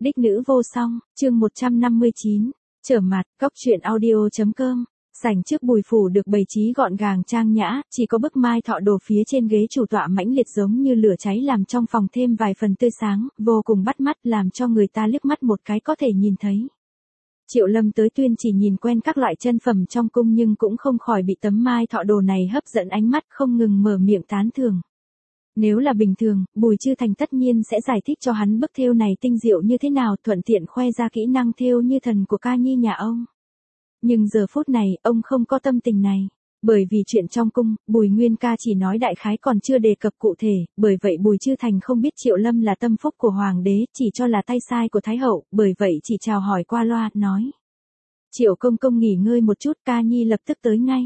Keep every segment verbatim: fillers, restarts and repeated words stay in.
Đích nữ vô song, chương một trăm năm mươi chín, trở mặt, cóc truyện audio.com. Sảnh trước Bùi phủ được bày trí gọn gàng trang nhã, chỉ có bức mai thọ đồ phía trên ghế chủ tọa mãnh liệt giống như lửa cháy làm trong phòng thêm vài phần tươi sáng, vô cùng bắt mắt làm cho người ta liếc mắt một cái có thể nhìn thấy. Triệu Lâm tới Tuyên chỉ nhìn quen các loại chân phẩm trong cung nhưng cũng không khỏi bị tấm mai thọ đồ này hấp dẫn ánh mắt, không ngừng mở miệng tán thưởng. Nếu là bình thường, Bùi Chư Thành tất nhiên sẽ giải thích cho hắn bức thêu này tinh diệu như thế nào, thuận tiện khoe ra kỹ năng thêu như thần của ca nhi nhà ông. Nhưng giờ phút này, ông không có tâm tình này. Bởi vì chuyện trong cung, Bùi Nguyên ca chỉ nói đại khái còn chưa đề cập cụ thể, bởi vậy Bùi Chư Thành không biết Triệu Lâm là tâm phúc của Hoàng đế, chỉ cho là tay sai của Thái hậu, bởi vậy chỉ chào hỏi qua loa, nói. Triệu công công nghỉ ngơi một chút, ca nhi lập tức tới ngay.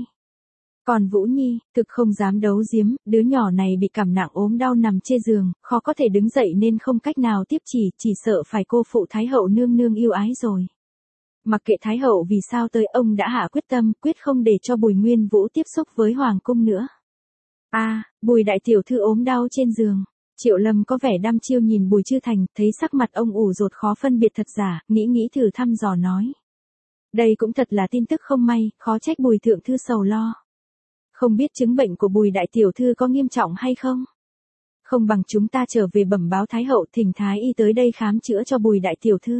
Còn Vũ Nhi, thực không dám đấu giếm, đứa nhỏ này bị cảm nặng ốm đau nằm trên giường, khó có thể đứng dậy nên không cách nào tiếp chỉ, chỉ sợ phải cô phụ Thái hậu nương nương yêu ái rồi. Mặc kệ Thái hậu vì sao tới, ông đã hạ quyết tâm, quyết không để cho Bùi Nguyên Vũ tiếp xúc với Hoàng cung nữa. A, à, Bùi đại tiểu thư ốm đau trên giường. Triệu Lâm có vẻ đăm chiêu nhìn Bùi Chư Thành, thấy sắc mặt ông ủ rột khó phân biệt thật giả, nghĩ nghĩ thử thăm dò nói. Đây cũng thật là tin tức không may, khó trách Bùi thượng thư sầu lo. Không biết chứng bệnh của Bùi đại tiểu thư có nghiêm trọng hay không? Không bằng chúng ta trở về bẩm báo Thái hậu thỉnh Thái y tới đây khám chữa cho Bùi đại tiểu thư.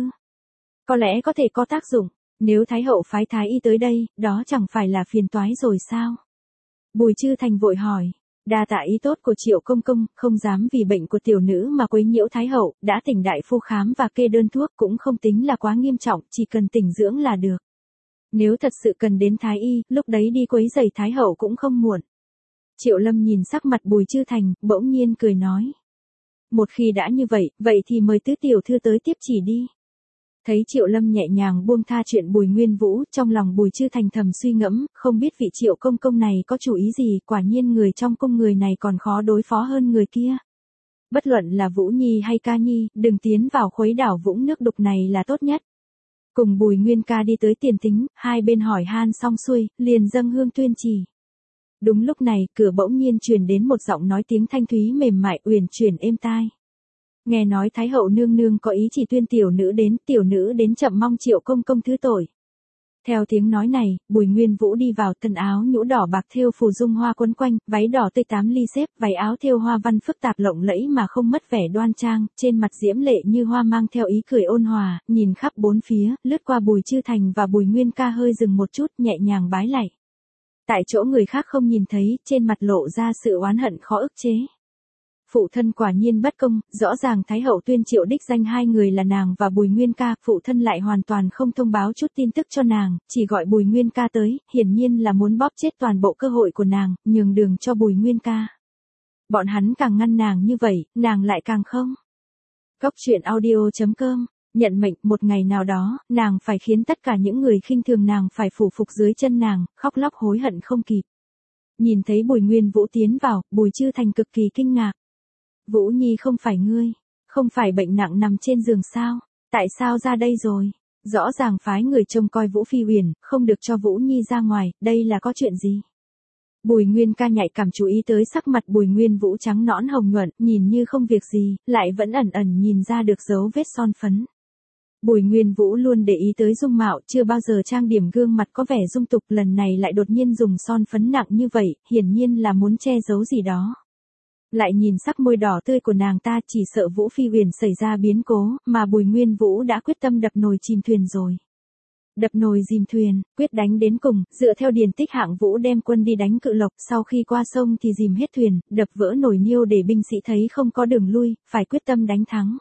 Có lẽ có thể có tác dụng, nếu Thái hậu phái Thái y tới đây, đó chẳng phải là phiền toái rồi sao? Bùi Chư Thành vội hỏi, đa tạ ý tốt của Triệu công công, không dám vì bệnh của tiểu nữ mà quấy nhiễu Thái hậu, đã thỉnh đại phu khám và kê đơn thuốc cũng không tính là quá nghiêm trọng, chỉ cần tỉnh dưỡng là được. Nếu thật sự cần đến Thái y, lúc đấy đi quấy rầy Thái hậu cũng không muộn. Triệu Lâm nhìn sắc mặt Bùi Chư Thành, bỗng nhiên cười nói. Một khi đã như vậy, vậy thì mời tứ tiểu thư tới tiếp chỉ đi. Thấy Triệu Lâm nhẹ nhàng buông tha chuyện Bùi Nguyên Vũ, trong lòng Bùi Chư Thành thầm suy ngẫm, không biết vị Triệu công công này có chủ ý gì, quả nhiên người trong cung người này còn khó đối phó hơn người kia. Bất luận là Vũ Nhi hay Ca Nhi, đừng tiến vào khuấy đảo vũng nước đục này là tốt nhất. Cùng Bùi Nguyên ca đi tới tiền tính, hai bên hỏi han xong xuôi, liền dâng hương tuyên chỉ. Đúng lúc này, cửa bỗng nhiên truyền đến một giọng nói tiếng thanh thúy mềm mại uyển chuyển êm tai. Nghe nói Thái hậu nương nương có ý chỉ tuyên tiểu nữ đến, tiểu nữ đến chậm mong Triệu công công thứ tội. Theo tiếng nói này, Bùi Nguyên Vũ đi vào, thân áo nhũ đỏ bạc thêu phù dung hoa quấn quanh, váy đỏ tươi tám ly xếp, váy áo thêu hoa văn phức tạp lộng lẫy mà không mất vẻ đoan trang, trên mặt diễm lệ như hoa mang theo ý cười ôn hòa, nhìn khắp bốn phía, lướt qua Bùi Chư Thành và Bùi Nguyên ca hơi dừng một chút, nhẹ nhàng bái lạy. Tại chỗ người khác không nhìn thấy, trên mặt lộ ra sự oán hận khó ức chế. Phụ thân quả nhiên bất công, rõ ràng Thái hậu tuyên Triệu đích danh hai người là nàng và Bùi Nguyên ca, phụ thân lại hoàn toàn không thông báo chút tin tức cho nàng, chỉ gọi Bùi Nguyên ca tới, hiển nhiên là muốn bóp chết toàn bộ cơ hội của nàng, nhường đường cho Bùi Nguyên ca. Bọn hắn càng ngăn nàng như vậy, nàng lại càng không. Cóc truyện audio.com, nhận mệnh, một ngày nào đó, nàng phải khiến tất cả những người khinh thường nàng phải phủ phục dưới chân nàng, khóc lóc hối hận không kịp. Nhìn thấy Bùi Nguyên Vũ tiến vào, Bùi Chư Thành cực kỳ kinh ngạc. Vũ Nhi không phải ngươi, không phải bệnh nặng nằm trên giường sao, tại sao ra đây rồi, rõ ràng phái người trông coi Vũ Phi Uyển, không được cho Vũ Nhi ra ngoài, đây là có chuyện gì? Bùi Nguyên ca nhạy cảm chú ý tới sắc mặt Bùi Nguyên Vũ trắng nõn hồng nhuận, nhìn như không việc gì, lại vẫn ẩn ẩn nhìn ra được dấu vết son phấn. Bùi Nguyên Vũ luôn để ý tới dung mạo, chưa bao giờ trang điểm gương mặt có vẻ dung tục, lần này lại đột nhiên dùng son phấn nặng như vậy, hiển nhiên là muốn che giấu gì đó. Lại nhìn sắc môi đỏ tươi của nàng ta, chỉ sợ Vũ Phi Uyển xảy ra biến cố, mà Bùi Nguyên Vũ đã quyết tâm đập nồi chìm thuyền rồi. Đập nồi chìm thuyền, quyết đánh đến cùng, dựa theo điển tích Hạng Vũ đem quân đi đánh Cự Lộc, sau khi qua sông thì chìm hết thuyền, đập vỡ nồi niêu để binh sĩ thấy không có đường lui, phải quyết tâm đánh thắng.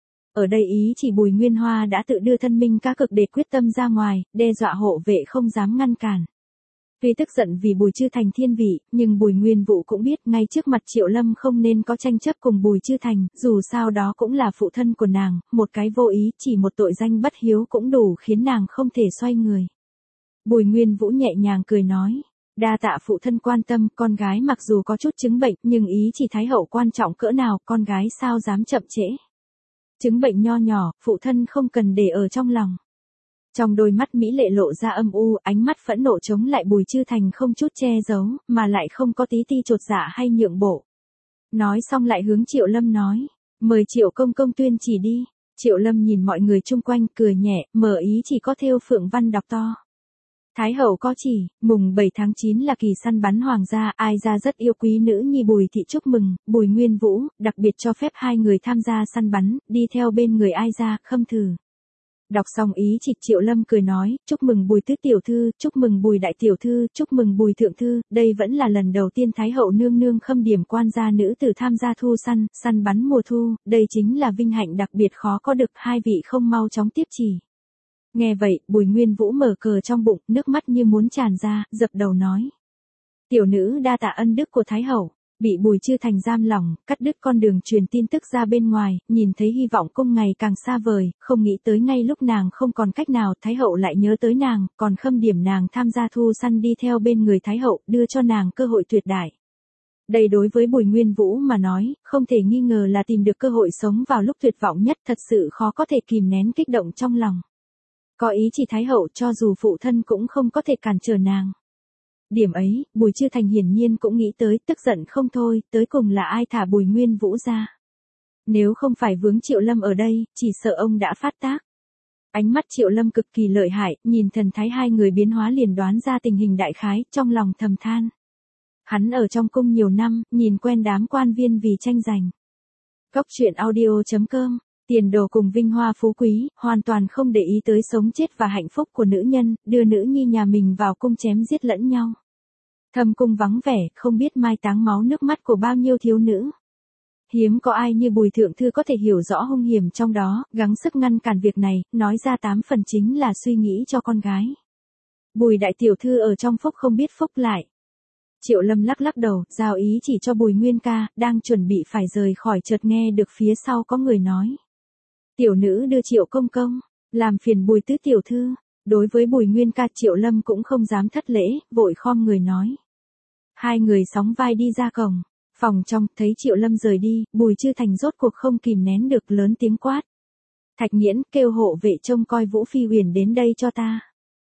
Ở đây ý chỉ Bùi Nguyên Hoa đã tự đưa thân minh cá cực để quyết tâm ra ngoài, đe dọa hộ vệ không dám ngăn cản. Tuy tức giận vì Bùi Chư Thành thiên vị, nhưng Bùi Nguyên Vũ cũng biết ngay trước mặt Triệu Lâm không nên có tranh chấp cùng Bùi Chư Thành, dù sao đó cũng là phụ thân của nàng, một cái vô ý, chỉ một tội danh bất hiếu cũng đủ khiến nàng không thể xoay người. Bùi Nguyên Vũ nhẹ nhàng cười nói, đa tạ phụ thân quan tâm, con gái mặc dù có chút chứng bệnh, nhưng ý chỉ Thái hậu quan trọng cỡ nào, con gái sao dám chậm trễ. Chứng bệnh nho nhỏ, phụ thân không cần để ở trong lòng. Trong đôi mắt mỹ lệ lộ ra âm u, ánh mắt phẫn nộ chống lại Bùi Chư Thành không chút che giấu, mà lại không có tí ti chột dạ hay nhượng bộ. Nói xong lại hướng Triệu Lâm nói, mời Triệu công công tuyên chỉ đi. Triệu Lâm nhìn mọi người chung quanh cười nhẹ, mở ý chỉ có thêu phượng văn đọc to. Thái hậu có chỉ, mùng bảy tháng chín là kỳ săn bắn hoàng gia, ai gia rất yêu quý nữ nhi Bùi thị chúc mừng, Bùi Nguyên Vũ, đặc biệt cho phép hai người tham gia săn bắn, đi theo bên người ai gia, khâm thử. Đọc xong ý chỉ Triệu Lâm cười nói, chúc mừng Bùi tứ tiểu thư, chúc mừng Bùi đại tiểu thư, chúc mừng Bùi thượng thư, đây vẫn là lần đầu tiên Thái hậu nương nương khâm điểm quan gia nữ tử tham gia thu săn, săn bắn mùa thu, đây chính là vinh hạnh đặc biệt khó có được, hai vị không mau chóng tiếp chỉ. Nghe vậy, Bùi Nguyên Vũ mở cờ trong bụng, nước mắt như muốn tràn ra, dập đầu nói. Tiểu nữ đa tạ ân đức của Thái hậu. Bị Bùi Chư Thành giam lòng, cắt đứt con đường truyền tin tức ra bên ngoài, nhìn thấy hy vọng cung ngày càng xa vời, không nghĩ tới ngay lúc nàng không còn cách nào, Thái hậu lại nhớ tới nàng, còn khâm điểm nàng tham gia thu săn đi theo bên người Thái hậu, đưa cho nàng cơ hội tuyệt đại. Đây đối với Bùi Nguyên Vũ mà nói, không thể nghi ngờ là tìm được cơ hội sống vào lúc tuyệt vọng nhất, thật sự khó có thể kìm nén kích động trong lòng. Có ý chỉ Thái hậu cho dù phụ thân cũng không có thể cản trở nàng. Điểm ấy, Bùi Chư Thành hiển nhiên cũng nghĩ tới, tức giận không thôi, tới cùng là ai thả Bùi Nguyên Vũ ra. Nếu không phải vướng Triệu Lâm ở đây, chỉ sợ ông đã phát tác. Ánh mắt Triệu Lâm cực kỳ lợi hại, nhìn thần thái hai người biến hóa liền đoán ra tình hình đại khái, trong lòng thầm than. Hắn ở trong cung nhiều năm, nhìn quen đám quan viên vì tranh giành. Góc truyện audio chấm com, tiền đồ cùng vinh hoa phú quý, hoàn toàn không để ý tới sống chết và hạnh phúc của nữ nhân, đưa nữ nhi nhà mình vào cung chém giết lẫn nhau. Thâm cung vắng vẻ, không biết mai táng máu nước mắt của bao nhiêu thiếu nữ. Hiếm có ai như Bùi thượng thư có thể hiểu rõ hung hiểm trong đó, gắng sức ngăn cản việc này, nói ra tám phần chính là suy nghĩ cho con gái. Bùi đại tiểu thư ở trong phúc không biết phúc lại. Triệu Lâm lắc lắc đầu, giao ý chỉ cho Bùi Nguyên ca, đang chuẩn bị phải rời khỏi chợt nghe được phía sau có người nói. Tiểu nữ đưa Triệu công công, làm phiền Bùi tứ tiểu thư. Đối với Bùi Nguyên ca Triệu Lâm cũng không dám thất lễ, vội khom người nói. Hai người sóng vai đi ra cổng, phòng trong, thấy Triệu Lâm rời đi, Bùi Chư Thành rốt cuộc không kìm nén được lớn tiếng quát. Thạch Nghiễn, kêu hộ vệ trông coi Vũ Phi Huyền đến đây cho ta.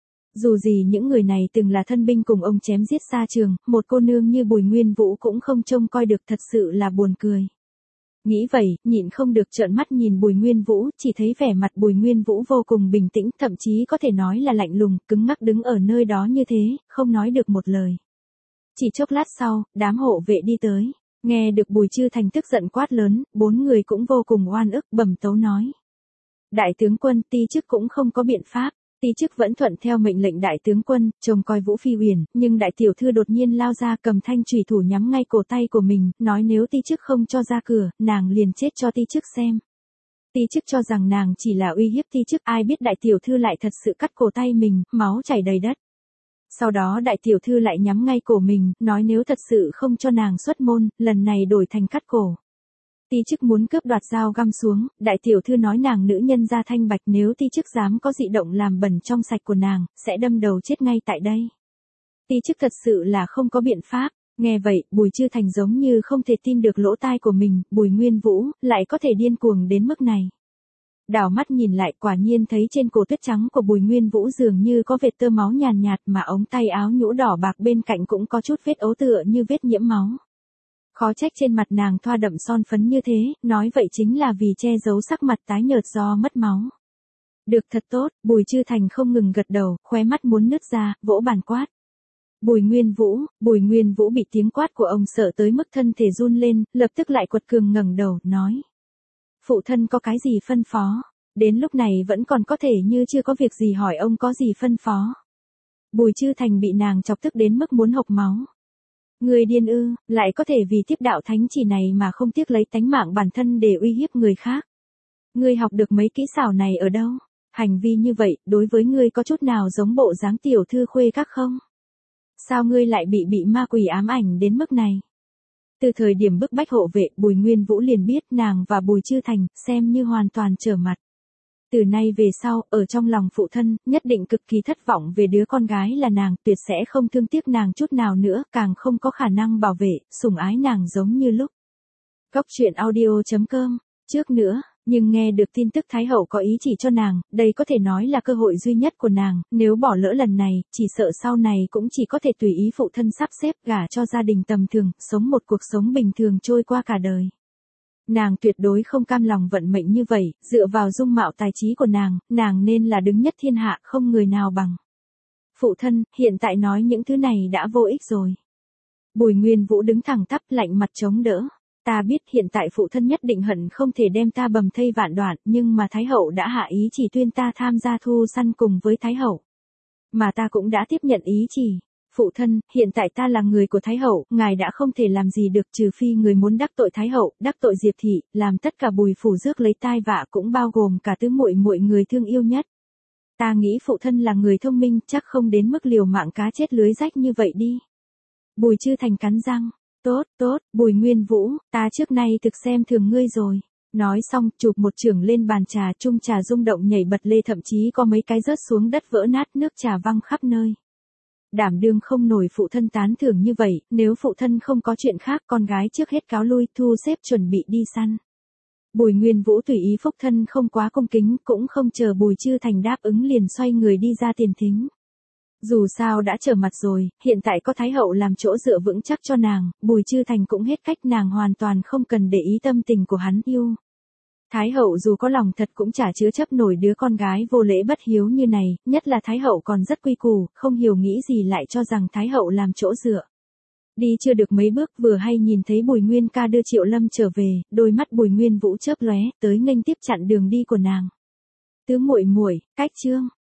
Dù gì những người này từng là thân binh cùng ông chém giết xa trường, một cô nương như Bùi Nguyên Vũ cũng không trông coi được, thật sự là buồn cười. Nghĩ vậy, nhịn không được trợn mắt nhìn Bùi Nguyên Vũ, chỉ thấy vẻ mặt Bùi Nguyên Vũ vô cùng bình tĩnh, thậm chí có thể nói là lạnh lùng, cứng ngắc đứng ở nơi đó như thế, không nói được một lời. Chỉ chốc lát sau, đám hộ vệ đi tới, nghe được Bùi Chư Thành tức giận quát lớn, bốn người cũng vô cùng oan ức, bẩm tấu nói. Đại tướng quân, ti chức cũng không có biện pháp. Ti chức vẫn thuận theo mệnh lệnh đại tướng quân, trông coi Vũ Phi Huyền, nhưng đại tiểu thư đột nhiên lao ra cầm thanh chủy thủ nhắm ngay cổ tay của mình, nói nếu ti chức không cho ra cửa, nàng liền chết cho ti chức xem. Ti chức cho rằng nàng chỉ là uy hiếp ti chức, ai biết đại tiểu thư lại thật sự cắt cổ tay mình, máu chảy đầy đất. Sau đó đại tiểu thư lại nhắm ngay cổ mình, nói nếu thật sự không cho nàng xuất môn, lần này đổi thành cắt cổ. Ti chức muốn cướp đoạt dao găm xuống, đại tiểu thư nói nàng nữ nhân ra thanh bạch, nếu ti chức dám có dị động làm bẩn trong sạch của nàng, sẽ đâm đầu chết ngay tại đây. Ti chức thật sự là không có biện pháp. Nghe vậy, Bùi Chư Thành giống như không thể tin được lỗ tai của mình, Bùi Nguyên Vũ lại có thể điên cuồng đến mức này. Đảo mắt nhìn lại, quả nhiên thấy trên cổ tuyết trắng của Bùi Nguyên Vũ dường như có vệt tơ máu nhàn nhạt, mà ống tay áo nhũ đỏ bạc bên cạnh cũng có chút vết ấu tựa như vết nhiễm máu. Khó trách trên mặt nàng thoa đậm son phấn như thế, nói vậy chính là vì che giấu sắc mặt tái nhợt do mất máu. Được thật tốt, Bùi Chư Thành không ngừng gật đầu, khóe mắt muốn nứt ra, vỗ bàn quát. Bùi Nguyên Vũ, Bùi Nguyên Vũ bị tiếng quát của ông sợ tới mức thân thể run lên, lập tức lại quật cường ngẩng đầu, nói. Phụ thân có cái gì phân phó? Đến lúc này vẫn còn có thể như chưa có việc gì hỏi ông có gì phân phó. Bùi Chư Thành bị nàng chọc tức đến mức muốn hộc máu. Người điên ư, lại có thể vì tiếp đạo thánh chỉ này mà không tiếc lấy tánh mạng bản thân để uy hiếp người khác. Ngươi học được mấy kỹ xảo này ở đâu? Hành vi như vậy, đối với ngươi có chút nào giống bộ dáng tiểu thư khuê các không? Sao ngươi lại bị bị ma quỷ ám ảnh đến mức này? Từ thời điểm bức bách hộ vệ, Bùi Nguyên Vũ liền biết nàng và Bùi Chư Thành, xem như hoàn toàn trở mặt. Từ nay về sau, ở trong lòng phụ thân, nhất định cực kỳ thất vọng về đứa con gái là nàng, tuyệt sẽ không thương tiếc nàng chút nào nữa, càng không có khả năng bảo vệ, sủng ái nàng giống như lúc. Góc truyện audio chấm com, trước nữa, nhưng nghe được tin tức Thái Hậu có ý chỉ cho nàng, đây có thể nói là cơ hội duy nhất của nàng, nếu bỏ lỡ lần này, chỉ sợ sau này cũng chỉ có thể tùy ý phụ thân sắp xếp gả cho gia đình tầm thường, sống một cuộc sống bình thường trôi qua cả đời. Nàng tuyệt đối không cam lòng vận mệnh như vậy, dựa vào dung mạo tài trí của nàng, nàng nên là đứng nhất thiên hạ không người nào bằng. Phụ thân, hiện tại nói những thứ này đã vô ích rồi. Bùi Nguyên Vũ đứng thẳng tắp lạnh mặt chống đỡ. Ta biết hiện tại phụ thân nhất định hận không thể đem ta bầm thây vạn đoạn, nhưng mà Thái Hậu đã hạ ý chỉ tuyên ta tham gia thu săn cùng với Thái Hậu. Mà ta cũng đã tiếp nhận ý chỉ. Phụ thân, hiện tại ta là người của Thái Hậu, ngài đã không thể làm gì được trừ phi người muốn đắc tội Thái Hậu, đắc tội Diệp Thị, làm tất cả Bùi phủ rước lấy tai vạ cũng bao gồm cả tứ muội muội người thương yêu nhất. Ta nghĩ phụ thân là người thông minh, chắc không đến mức liều mạng cá chết lưới rách như vậy đi. Bùi Chư Thành cắn răng. Tốt, tốt, Bùi Nguyên Vũ, ta trước nay thực xem thường ngươi rồi. Nói xong, chụp một chưởng lên bàn trà, chung trà rung động nhảy bật lê, thậm chí có mấy cái rớt xuống đất vỡ nát, nước trà văng khắp nơi. Đảm đương không nổi phụ thân tán thưởng như vậy, nếu phụ thân không có chuyện khác, con gái trước hết cáo lui, thu xếp chuẩn bị đi săn. Bùi Nguyên Vũ tùy ý phúc thân không quá cung kính, cũng không chờ Bùi Chư Thành đáp ứng liền xoay người đi ra tiền thính. Dù sao đã trở mặt rồi, hiện tại có Thái Hậu làm chỗ dựa vững chắc cho nàng, Bùi Chư Thành cũng hết cách, nàng hoàn toàn không cần để ý tâm tình của hắn yêu. Thái Hậu dù có lòng thật cũng chả chứa chấp nổi đứa con gái vô lễ bất hiếu như này, nhất là Thái Hậu còn rất quy củ, không hiểu nghĩ gì lại cho rằng Thái Hậu làm chỗ dựa. Đi chưa được mấy bước vừa hay nhìn thấy Bùi Nguyên ca đưa Triệu Lâm trở về, đôi mắt Bùi Nguyên Vũ chớp lóe, tới nghênh tiếp chặn đường đi của nàng. Tứ muội muội, cách chương.